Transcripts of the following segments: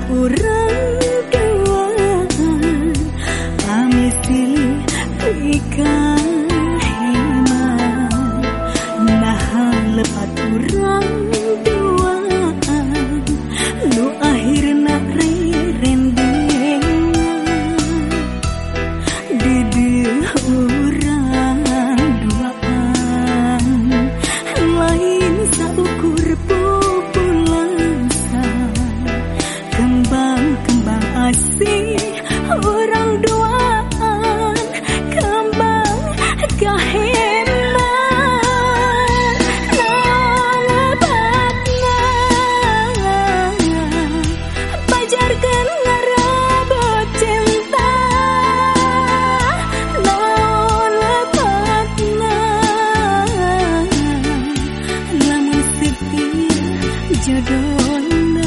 urang duaan pamisi ikan hemat nah lepat urang duaan lu akhirna rendengan dedeuh urang duaan lain saukur pupulansa kembang-kembang asih orang duaan kembang kaheman lalabatna pajarkeun ngarabot cinta lalabatna lamun setia jodohna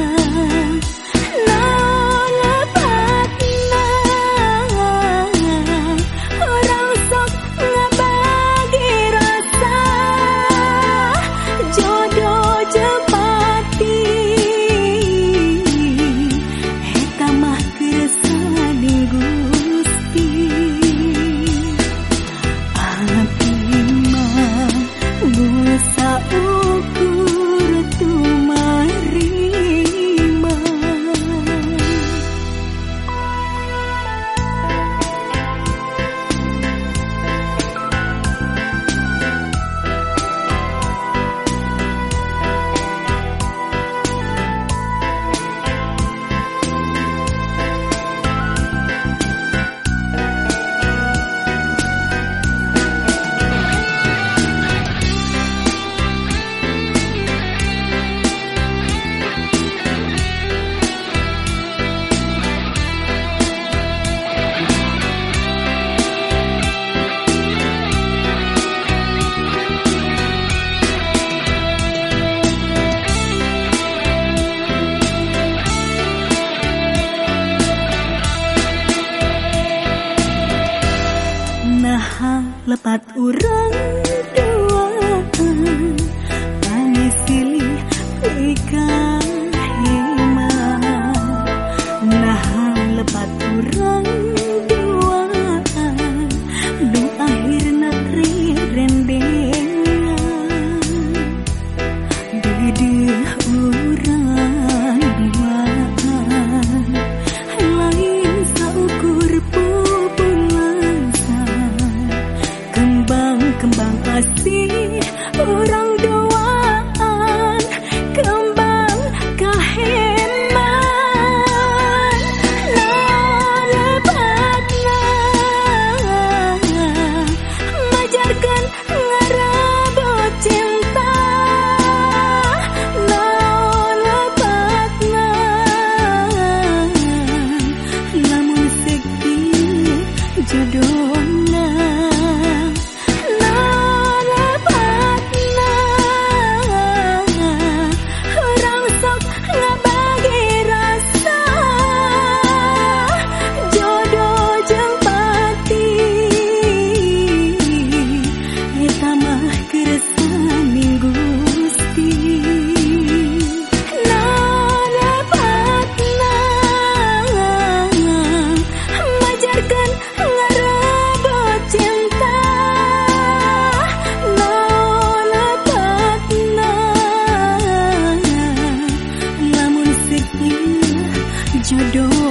lepat urang duaan pangisilih ikan hemat nah lepat urang duaan lu akhirna rendengan dedeuh urang duaan lain saukur pupulansa kembang asih orang duaan kembang kaheman lalabatna majarkeun ngarabot cinta lalabatna lamun sekieu jodohna jodoh